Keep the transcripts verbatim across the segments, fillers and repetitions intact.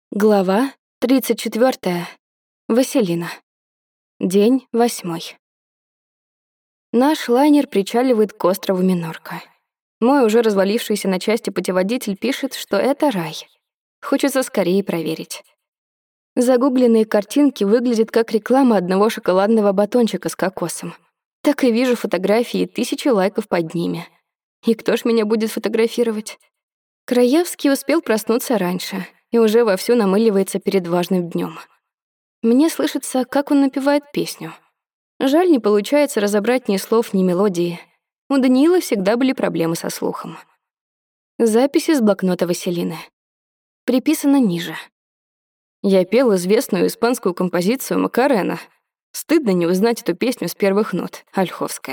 Глава тридцать четвёртая. Василина. День восьмой. Наш лайнер причаливает к острову Минорка. Мой уже развалившийся на части путеводитель пишет, что это рай. Хочется скорее проверить. Загугленные картинки выглядят как реклама одного шоколадного батончика с кокосом. Так и вижу фотографии и тысячи лайков под ними. И кто ж меня будет фотографировать? Краевский успел проснуться раньше и уже вовсю намыливается перед важным днем. Мне слышится, как он напевает песню. Жаль, не получается разобрать ни слов, ни мелодии. У Даниила всегда были проблемы со слухом. Запись из блокнота Василины. Приписано ниже. Я пел известную испанскую композицию «Макарена». Стыдно не узнать эту песню с первых нот, Ольховская.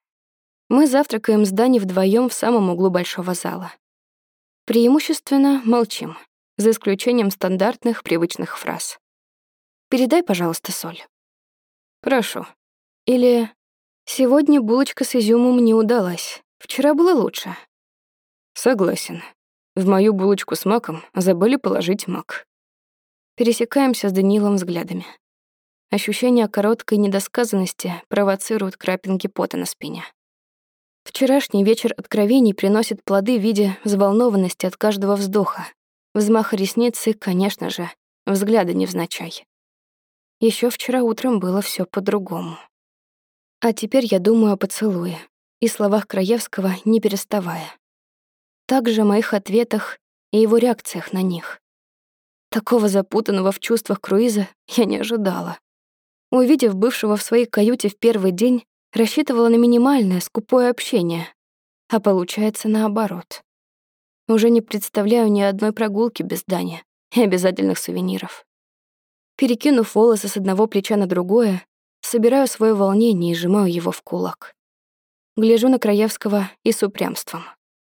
Мы завтракаем с Даней вдвоем в самом углу большого зала. Преимущественно молчим, за исключением стандартных привычных фраз. «Передай, пожалуйста, соль». «Прошу». Или «Сегодня булочка с изюмом не удалась. Вчера было лучше». «Согласен. В мою булочку с маком забыли положить мак». Пересекаемся с Даниилом взглядами. Ощущение короткой недосказанности провоцирует крапинки пота на спине. Вчерашний вечер откровений приносит плоды в виде взволнованности от каждого вздоха, взмаха ресниц и, конечно же, взгляда невзначай. Еще вчера утром было все по-другому. А теперь я думаю о поцелуе и словах Краевского, не переставая. Также о моих ответах и его реакциях на них. Такого запутанного в чувствах круиза я не ожидала. Увидев бывшего в своей каюте в первый день, рассчитывала на минимальное, скупое общение. А получается наоборот. Уже не представляю ни одной прогулки без Дани и обязательных сувениров. Перекинув волосы с одного плеча на другое, собираю свое волнение и сжимаю его в кулак. Гляжу на Краевского и с упрямством.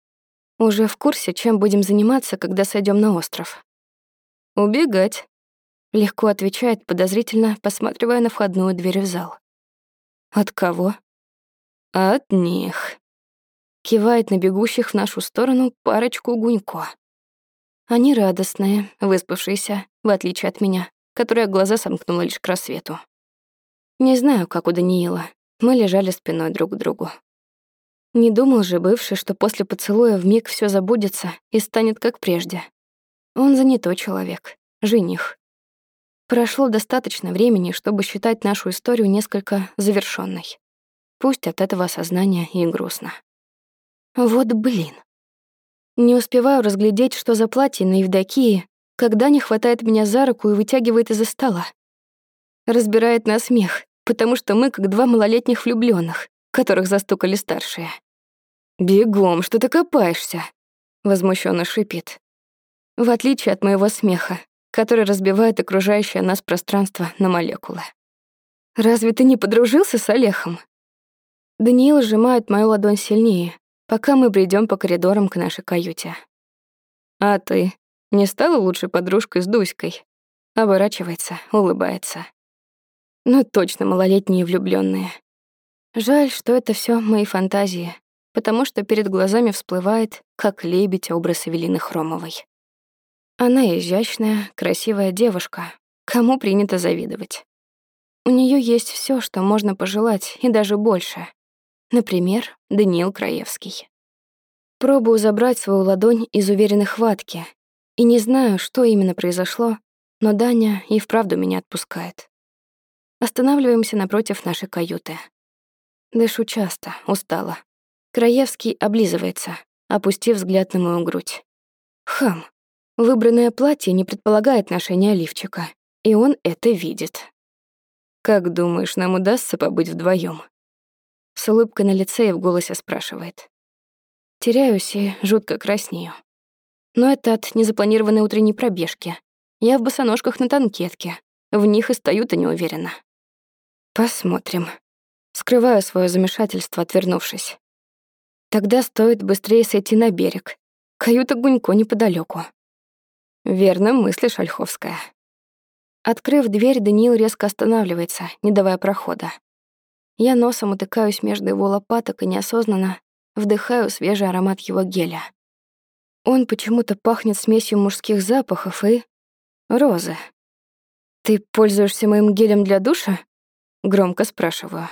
Уже в курсе, чем будем заниматься, когда сойдем на остров. «Убегать», — легко отвечает подозрительно, посматривая на входную дверь в зал. «От кого?» «От них», — кивает на бегущих в нашу сторону парочку Гунько. Они радостные, выспавшиеся, в отличие от меня, которая глаза сомкнула лишь к рассвету. Не знаю, как у Даниила, мы лежали спиной друг к другу. Не думал же бывший, что после поцелуя вмиг все забудется и станет как прежде. Он занятой человек, жених. Прошло достаточно времени, чтобы считать нашу историю несколько завершённой. Пусть от этого осознания и грустно. Вот блин. Не успеваю разглядеть, что за платье на Евдокии, когда не хватает меня за руку и вытягивает из-за стола. Разбирает на смех, потому что мы как два малолетних влюблённых, которых застукали старшие. «Бегом, что ты копаешься?» — возмущённо шипит. В отличие от моего смеха, который разбивает окружающее нас пространство на молекулы. «Разве ты не подружился с Олехом?» Даниил сжимает мою ладонь сильнее, пока мы бредем по коридорам к нашей каюте. «А ты не стала лучшей подружкой с Дуськой?» Оборачивается, улыбается. Ну точно малолетние влюблённые. Жаль, что это всё мои фантазии, потому что перед глазами всплывает, как лебедь, образ Эвелины Хромовой. Она изящная, красивая девушка, кому принято завидовать. У неё есть всё, что можно пожелать, и даже больше. Например, Даниил Краевский. Пробую забрать свою ладонь из уверенной хватки, и не знаю, что именно произошло, но Даня и вправду меня отпускает. Останавливаемся напротив нашей каюты. Дышу часто, устала. Краевский облизывается, опустив взгляд на мою грудь. Хам. Выбранное платье не предполагает ношения лифчика, и он это видит. «Как думаешь, нам удастся побыть вдвоём?» С улыбкой на лице и в голосе спрашивает. Теряюсь и жутко краснею. Но это от незапланированной утренней пробежки. Я в босоножках на танкетке. В них и стою-то неуверенно. Посмотрим. Скрываю своё замешательство, отвернувшись. Тогда стоит быстрее сойти на берег. Каюта Гунько неподалёку. Верно мыслишь, Ольховская. Открыв дверь, Даниил резко останавливается, не давая прохода. Я носом утыкаюсь между его лопаток и неосознанно вдыхаю свежий аромат его геля. Он почему-то пахнет смесью мужских запахов и Розы. Ты пользуешься моим гелем для душа? Громко спрашиваю.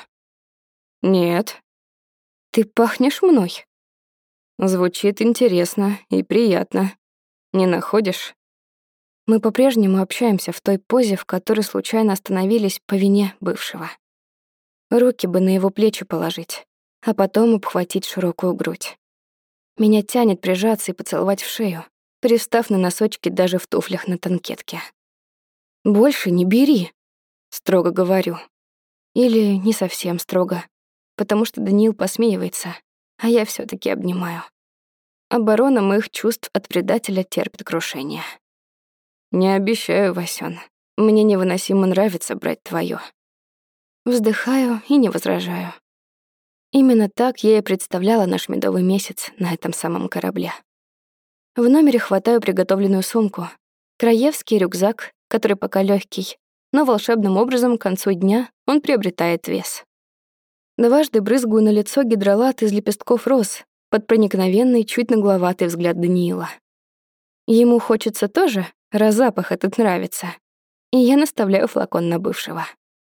Нет. Ты пахнешь мной. Звучит интересно и приятно. Не находишь? Мы по-прежнему общаемся в той позе, в которой случайно остановились по вине бывшего. Руки бы на его плечи положить, а потом обхватить широкую грудь. Меня тянет прижаться и поцеловать в шею, пристав на носочки даже в туфлях на танкетке. «Больше не бери», — строго говорю. Или не совсем строго, потому что Даниил посмеивается, а я все таки обнимаю. Оборона моих чувств от предателя терпит крушение. «Не обещаю, Васён. Мне невыносимо нравится брать твоё». Вздыхаю и не возражаю. Именно так я и представляла наш медовый месяц на этом самом корабле. В номере хватаю приготовленную сумку, краевский рюкзак, который пока лёгкий, но волшебным образом к концу дня он приобретает вес. Дважды брызгаю на лицо гидролат из лепестков роз под проникновенный, чуть нагловатый взгляд Даниила. Ему хочется тоже, раз запах этот нравится, и я наставляю флакон на бывшего.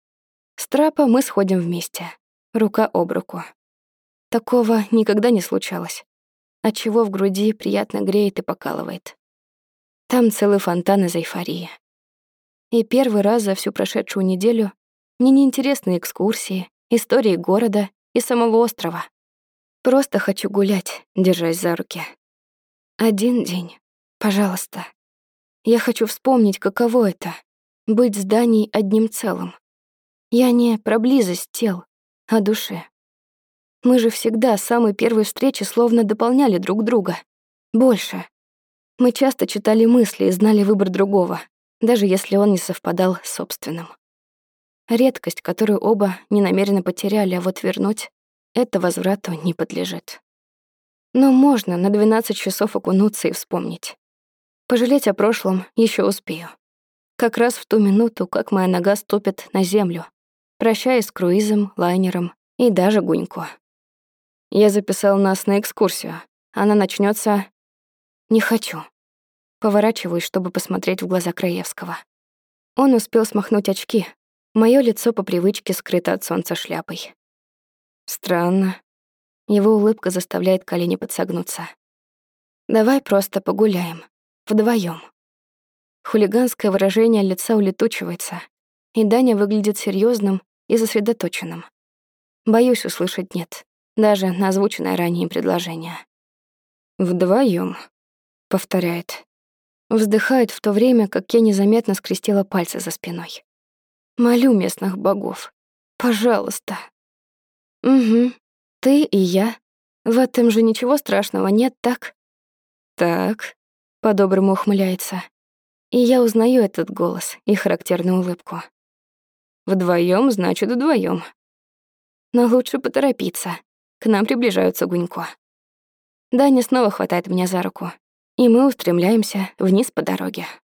С трапа мы сходим вместе, рука об руку. Такого никогда не случалось, отчего в груди приятно греет и покалывает. Там целый фонтан из эйфории. И первый раз за всю прошедшую неделю мне неинтересны экскурсии, истории города и самого острова. Просто хочу гулять, держась за руки. Один день, пожалуйста. Я хочу вспомнить, каково это — быть с Даней одним целым. Я не про близость тел, а души. Мы же всегда с самой первой встречи словно дополняли друг друга. Больше. Мы часто читали мысли и знали выбор другого, даже если он не совпадал с собственным. Редкость, которую оба не намеренно потеряли, а вот вернуть — это возврату не подлежит. Но можно на двенадцать часов окунуться и вспомнить. Пожалеть о прошлом еще успею. Как раз в ту минуту, как моя нога ступит на землю, прощаясь с круизом, лайнером и даже Гунько. Я записал нас на экскурсию. Она начнется. Не хочу. Поворачиваюсь, чтобы посмотреть в глаза Краевского. Он успел смахнуть очки. Моё лицо по привычке скрыто от солнца шляпой. Странно. Его улыбка заставляет колени подсогнуться. Давай просто погуляем. Вдвоём. Хулиганское выражение лица улетучивается, и Даня выглядит серьёзным и сосредоточенным. Боюсь услышать «нет», даже на озвученное ранее предложение. «Вдвоём», — повторяет. Вздыхает в то время, как я незаметно скрестила пальцы за спиной. Молю местных богов. Пожалуйста. Угу. Ты и я. В этом же ничего страшного нет, так? Так. По-доброму ухмыляется. И я узнаю этот голос и характерную улыбку. Вдвоём, значит, вдвоём. Но лучше поторопиться. К нам приближаются Гунько. Даня снова хватает меня за руку, и мы устремляемся вниз по дороге.